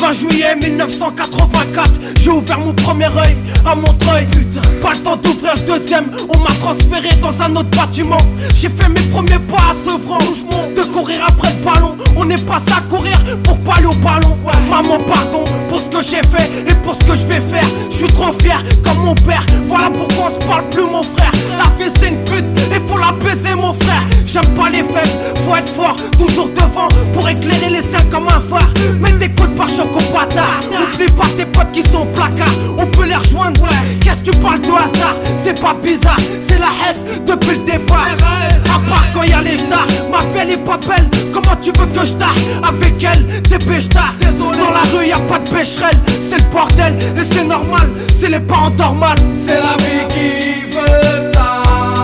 20 juillet 1984, j'ai ouvert mon premier œil à Montreuil. Pas le temps d'ouvrir le deuxième, on m'a transféré dans un autre bâtiment. J'ai fait mes premiers pas à Sevran, de courir après le ballon. On est passé à courir pour pas aller au ballon. Maman pardon pour ce que j'ai fait et pour ce que je vais faire. Je suis trop fier comme mon père, voilà pourquoi on se parle plus mon frère. La vie c'est une pute et faut la baiser mon frère. J'aime pas les faibles, faut être fort, toujours devant pour éclairer les siens comme un phare. Mets des coups de pare-choc au bâtard. Oublie pas tes potes qui sont au placard, on peut les rejoindre. Qu'est-ce que tu parles de hasard? C'est pas bizarre, c'est la Hesse depuis le départ. À part quand y'a les stars, ma vie elle est pas belle. Comment tu veux que je t'arrête avec elle? Dépêche tard. Désolé, dans la rue y'a pas de pécherelle. C'est le bordel et c'est normal, c'est les parents normales. C'est la vie qui veut ça.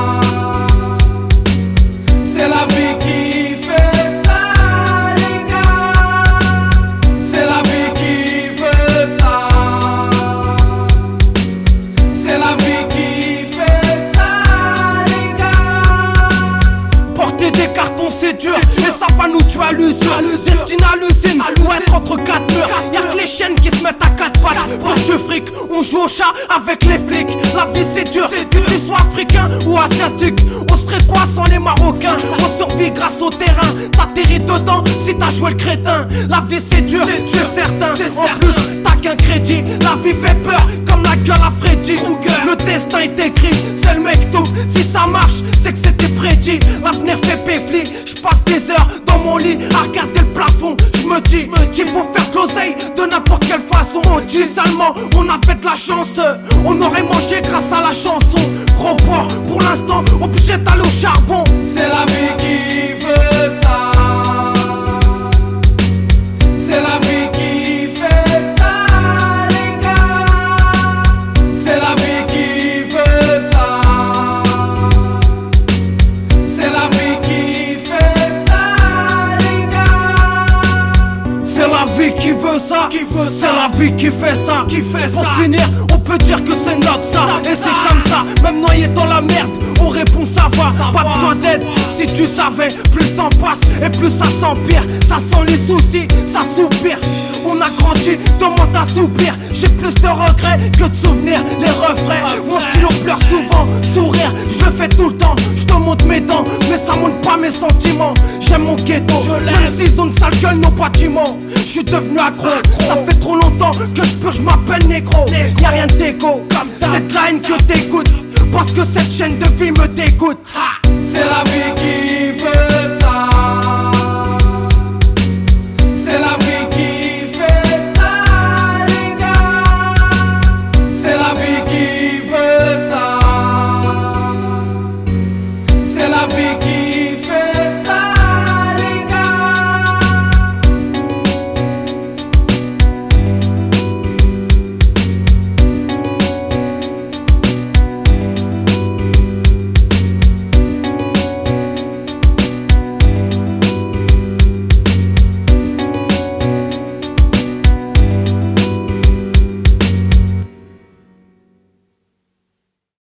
C'est la vie qui fait ça, les gars. C'est la vie qui veut ça. C'est la vie qui fait ça, les gars. Porter des cartons c'est dur, mais ça va nous tuer à l'usure. Destiné à l'usine, ou être entre quatre murs. Y'a que les chiennes qui se mettent à quatre pattes. Pour du fric, on joue au chat avec les flics. La vie c'est dur, que tu sois africain ou asiatique. On serait quoi sans les Marocains? On survit grâce au terrain. T'atterris dedans si t'as joué le crétin. La vie c'est dur, c'est certain. En plus, t'as qu'un crédit. La vie fait peur comme la gueule à Freddy Krueger. Le destin est écrit, c'est le mec tout. Si ça marche, c'est que c'était prédit. L'avenir fait péfli. J'passe des heures dans mon lit à regarder le plafond. J'me dis qu'il faut faire de l'oseille de n'importe quelle façon. On dit seulement, on avait de la chance. On aurait mangé grâce à la chanson. Gros porc, pour l'instant, obligé d'aller au charbon. C'est la vie qui veut ça. C'est la vie qui fait ça, les gars. C'est la vie qui veut ça. C'est la vie qui fait ça, les gars. C'est la vie qui veut ça, c'est la vie qui fait ça, Pour finir, on peut dire que c'est notre ça. Et c'est comme ça, même noyé dans la merde, on répond ça va. Pas besoin d'aide, si tu savais. Plus le temps passe et plus ça s'empire. Ça sent les soucis, ça soupire. On a grandi, demande à soupir. J'ai plus de regrets que de souvenirs. Les refrains, mon stylo pleure souvent. Sourire, je le fais tout le temps. Je te montre mes dents, mais ça montre pas mes sentiments. J'aime mon ghetto, même s'ils ont une sale gueule, nos bâtiments. Je suis devenu accro, ça fait trop longtemps que je purge, je m'appelle négro. Y'a rien d'égo, c'est de la haine que t'écoutes. Parce que cette chaîne de vie me dégoûte. C'est la vie qui